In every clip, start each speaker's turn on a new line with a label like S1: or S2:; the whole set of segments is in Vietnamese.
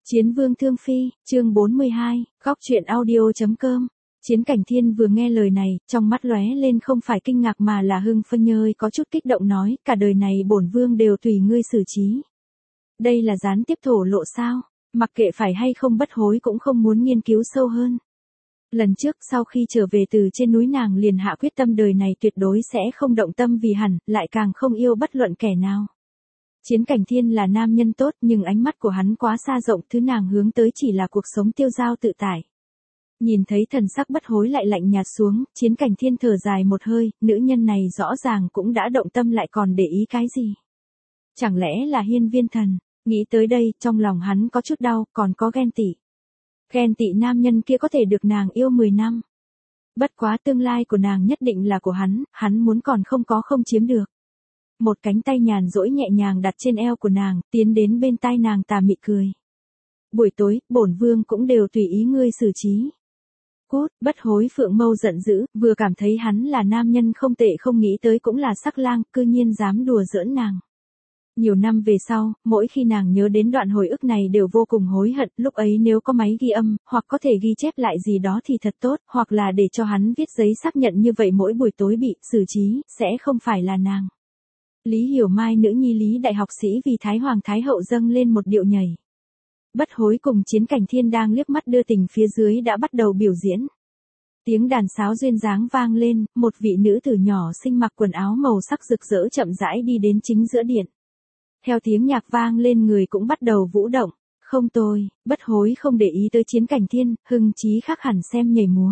S1: Chiến vương thương phi, chương 42, góc truyện audio.com. Chiến Cảnh Thiên vừa nghe lời này, trong mắt lóe lên không phải kinh ngạc mà là hưng phấn nhơi có chút kích động nói, cả đời này bổn vương đều tùy ngươi xử trí. Đây là gián tiếp thổ lộ sao, mặc kệ phải hay không bất hối cũng không muốn nghiên cứu sâu hơn. Lần trước sau khi trở về từ trên núi nàng liền hạ quyết tâm đời này tuyệt đối sẽ không động tâm vì hẳn, lại càng không yêu bất luận kẻ nào. Chiến Cảnh Thiên là nam nhân tốt nhưng ánh mắt của hắn quá xa rộng, thứ nàng hướng tới chỉ là cuộc sống tiêu dao tự tại. Nhìn thấy thần sắc bất hối lại lạnh nhạt xuống, Chiến Cảnh Thiên thở dài một hơi, nữ nhân này rõ ràng cũng đã động tâm lại còn để ý cái gì. Chẳng lẽ là Hiên Viên Thần, nghĩ tới đây trong lòng hắn có chút đau, còn có ghen tị. Ghen tị nam nhân kia có thể được nàng yêu 10 năm. Bất quá tương lai của nàng nhất định là của hắn muốn còn không có không chiếm được. Một cánh tay nhàn rỗi nhẹ nhàng đặt trên eo của nàng, tiến đến bên tai nàng tà mị cười. Buổi tối, bổn vương cũng đều tùy ý ngươi xử trí. Cút, bất hối phượng mâu giận dữ, vừa cảm thấy hắn là nam nhân không tệ không nghĩ tới cũng là sắc lang, cư nhiên dám đùa giỡn nàng. Nhiều năm về sau, mỗi khi nàng nhớ đến đoạn hồi ức này đều vô cùng hối hận, lúc ấy nếu có máy ghi âm, hoặc có thể ghi chép lại gì đó thì thật tốt, hoặc là để cho hắn viết giấy xác nhận như vậy mỗi buổi tối bị xử trí, sẽ không phải là nàng. Lý Hiểu Mai nữ nhi Lý đại học sĩ vì Thái Hoàng Thái Hậu dâng lên một điệu nhảy. Bất hối cùng Chiến Cảnh Thiên đang liếc mắt đưa tình phía dưới đã bắt đầu biểu diễn. Tiếng đàn sáo duyên dáng vang lên, một vị nữ tử nhỏ xinh mặc quần áo màu sắc rực rỡ chậm rãi đi đến chính giữa điện. Theo tiếng nhạc vang lên người cũng bắt đầu vũ động. Không tồi, bất hối không để ý tới Chiến Cảnh Thiên, hưng chí khác hẳn xem nhảy múa.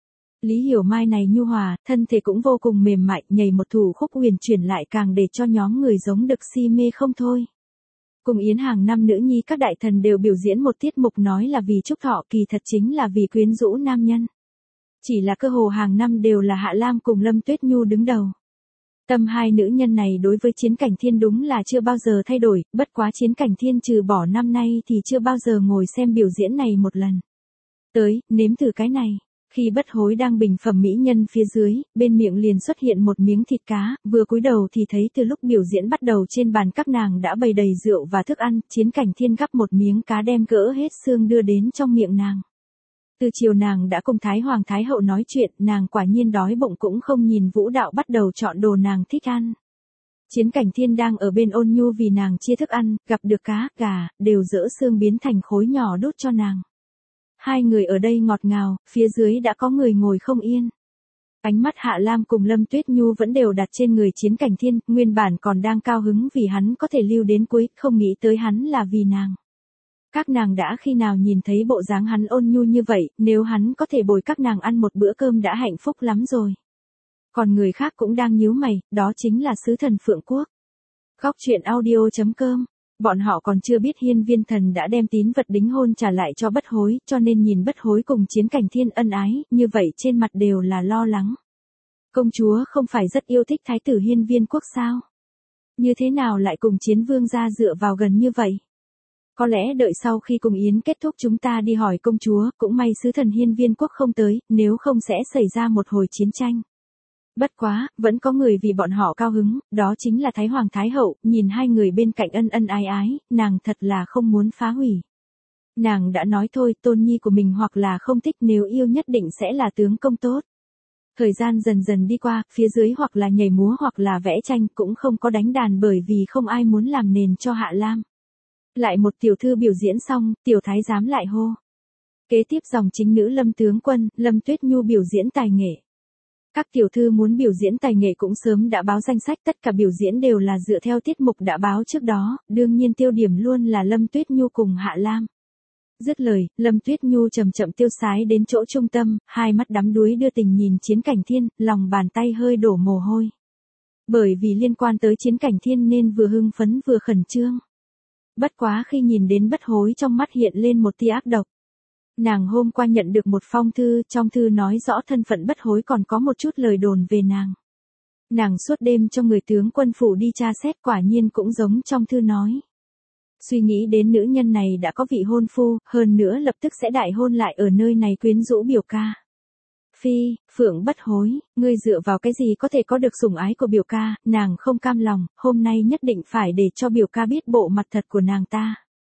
S1: Lý Hiểu Mai này nhu hòa, thân thể cũng vô cùng mềm mại, nhảy một thủ khúc huyền chuyển lại càng để cho nhóm người giống được si mê không thôi. Cùng Yến hàng năm nữ nhi các đại thần đều biểu diễn một tiết mục nói là vì chúc thọ, kỳ thật chính là vì quyến rũ nam nhân. Chỉ là cơ hồ hàng năm đều là Hạ Lam cùng Lâm Tuyết Nhu đứng đầu. Tâm hai nữ nhân này đối với Chiến Cảnh Thiên đúng là chưa bao giờ thay đổi, bất quá Chiến Cảnh Thiên trừ bỏ năm nay thì chưa bao giờ ngồi xem biểu diễn này một lần. Tới, nếm thử cái này. Khi bất hối đang bình phẩm mỹ nhân phía dưới, bên miệng liền xuất hiện một miếng thịt cá, vừa cúi đầu thì thấy từ lúc biểu diễn bắt đầu trên bàn các nàng đã bày đầy rượu và thức ăn, Chiến Cảnh Thiên gắp một miếng cá đem gỡ hết xương đưa đến trong miệng nàng. Từ chiều nàng đã cùng Thái Hoàng Thái Hậu nói chuyện, nàng quả nhiên đói bụng cũng không nhìn vũ đạo bắt đầu chọn đồ nàng thích ăn. Chiến Cảnh Thiên đang ở bên ôn nhu vì nàng chia thức ăn, gặp được cá, gà, đều dỡ xương biến thành khối nhỏ đút cho nàng. Hai người ở đây ngọt ngào, phía dưới đã có người ngồi không yên. Ánh mắt Hạ Lam cùng Lâm Tuyết Nhu vẫn đều đặt trên người Chiến Cảnh Thiên, nguyên bản còn đang cao hứng vì hắn có thể lưu đến cuối, không nghĩ tới hắn là vì nàng. Các nàng đã khi nào nhìn thấy bộ dáng hắn ôn nhu như vậy, nếu hắn có thể bồi các nàng ăn một bữa cơm đã hạnh phúc lắm rồi. Còn người khác cũng đang nhíu mày, đó chính là sứ thần Phượng Quốc. Góc truyện audio.com. Bọn họ còn chưa biết Hiên Viên Thần đã đem tín vật đính hôn trả lại cho bất hối, cho nên nhìn bất hối cùng Chiến Cảnh Thiên ân ái, như vậy trên mặt đều là lo lắng. Công chúa không phải rất yêu thích thái tử Hiên Viên Quốc sao? Như thế nào lại cùng Chiến Vương gia dựa vào gần như vậy? Có lẽ đợi sau khi cùng yến kết thúc chúng ta đi hỏi công chúa, cũng may sứ thần Hiên Viên Quốc không tới, nếu không sẽ xảy ra một hồi chiến tranh. Bất quá, vẫn có người vì bọn họ cao hứng, đó chính là Thái Hoàng Thái Hậu, nhìn hai người bên cạnh ân ân ái ái, nàng thật là không muốn phá hủy. Nàng đã nói thôi, tôn nhi của mình hoặc là không thích nếu yêu nhất định sẽ là tướng công tốt. Thời gian dần dần đi qua, phía dưới hoặc là nhảy múa hoặc là vẽ tranh cũng không có đánh đàn bởi vì không ai muốn làm nền cho Hạ Lam. Lại một tiểu thư biểu diễn xong, tiểu thái giám lại hô. Kế tiếp dòng chính nữ Lâm tướng quân, Lâm Tuyết Nhu biểu diễn tài nghệ. Các tiểu thư muốn biểu diễn tài nghệ cũng sớm đã báo danh sách, tất cả biểu diễn đều là dựa theo tiết mục đã báo trước đó, đương nhiên tiêu điểm luôn là Lâm Tuyết Nhu cùng Hạ Lam. Dứt lời, Lâm Tuyết Nhu chậm chậm tiêu sái đến chỗ trung tâm, hai mắt đắm đuối đưa tình nhìn Chiến Cảnh Thiên, lòng bàn tay hơi đổ mồ hôi. Bởi vì liên quan tới Chiến Cảnh Thiên nên vừa hưng phấn vừa khẩn trương. Bất quá khi nhìn đến bất hối trong mắt hiện lên một tia ác độc. Nàng hôm qua nhận được một phong thư, trong thư nói rõ thân phận bất hối còn có một chút lời đồn về nàng. Nàng suốt đêm cho người tướng quân phủ đi tra xét quả nhiên cũng giống trong thư nói. Suy nghĩ đến nữ nhân này đã có vị hôn phu, hơn nữa lập tức sẽ đại hôn lại ở nơi này quyến rũ biểu ca. Phi, Phượng bất hối, ngươi dựa vào cái gì có thể có được sủng ái của biểu ca, nàng không cam lòng, hôm nay nhất định phải để cho biểu ca biết bộ mặt thật của nàng ta.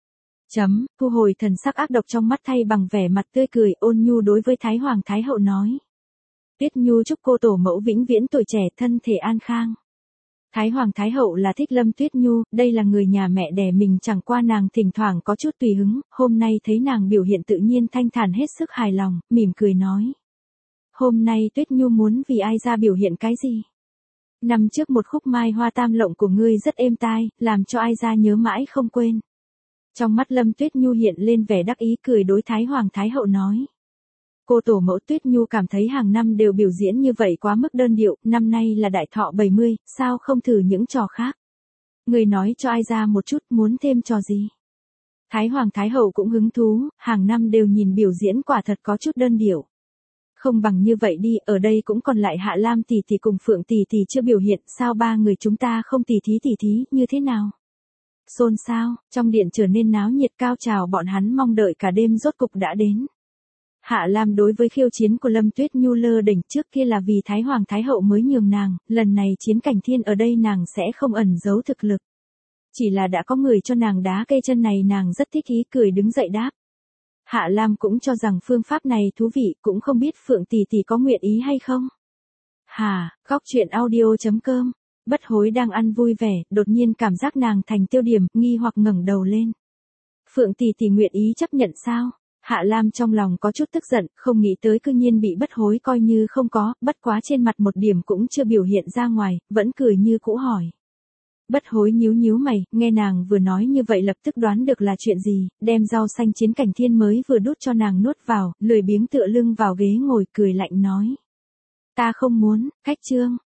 S1: Thu hồi thần sắc ác độc trong mắt thay bằng vẻ mặt tươi cười ôn nhu đối với Thái Hoàng Thái Hậu nói. Tuyết Nhu chúc cô tổ mẫu vĩnh viễn tuổi trẻ thân thể an khang. Thái Hoàng Thái Hậu là thích Lâm Tuyết Nhu, đây là người nhà mẹ đẻ mình chẳng qua nàng thỉnh thoảng có chút tùy hứng, hôm nay thấy nàng biểu hiện tự nhiên thanh thản hết sức hài lòng, mỉm cười nói. Hôm nay Tuyết Nhu muốn vì ai ra biểu hiện cái gì? Năm trước một khúc mai hoa tam lộng của ngươi rất êm tai, làm cho ai ra nhớ mãi không quên. Trong mắt Lâm Tuyết Nhu hiện lên vẻ đắc ý cười đối Thái Hoàng Thái Hậu nói. Cô tổ mẫu Tuyết Nhu cảm thấy hàng năm đều biểu diễn như vậy quá mức đơn điệu, năm nay là đại thọ 70, sao không thử những trò khác? Người nói cho ai ra một chút muốn thêm trò gì? Thái Hoàng Thái Hậu cũng hứng thú, hàng năm đều nhìn biểu diễn quả thật có chút đơn điệu. Không bằng như vậy đi, ở đây cũng còn lại Hạ Lam tỷ tỷ cùng Phượng tỷ tỷ chưa biểu hiện, sao ba người chúng ta không tỉ thí như thế nào? Xôn xao, trong điện trở nên náo nhiệt cao trào bọn hắn mong đợi cả đêm rốt cục đã đến. Hạ Lam đối với khiêu chiến của Lâm Tuyết Nhu lơ đỉnh trước kia là vì Thái Hoàng Thái Hậu mới nhường nàng, lần này chiến cảnh thiên ở đây nàng sẽ không ẩn giấu thực lực. Chỉ là đã có người cho nàng đá cây chân này nàng rất thích ý cười đứng dậy đáp. Hạ Lam cũng cho rằng phương pháp này thú vị, cũng không biết Phượng tỷ tỷ có nguyện ý hay không. Góc truyện audio.com, Bất Hối đang ăn vui vẻ, đột nhiên cảm giác nàng thành tiêu điểm, nghi hoặc ngẩng đầu lên. Phượng tỷ tỷ nguyện ý chấp nhận sao? Hạ Lam trong lòng có chút tức giận, không nghĩ tới cư nhiên bị Bất Hối coi như không có, bất quá trên mặt một điểm cũng chưa biểu hiện ra ngoài, vẫn cười như cũ hỏi. Bất Hối nhíu mày, nghe nàng vừa nói như vậy lập tức đoán được là chuyện gì, đem rau xanh chiến cảnh thiên mới vừa đút cho nàng nuốt vào, lười biếng tựa lưng vào ghế ngồi cười lạnh nói. Ta không muốn, cách trương,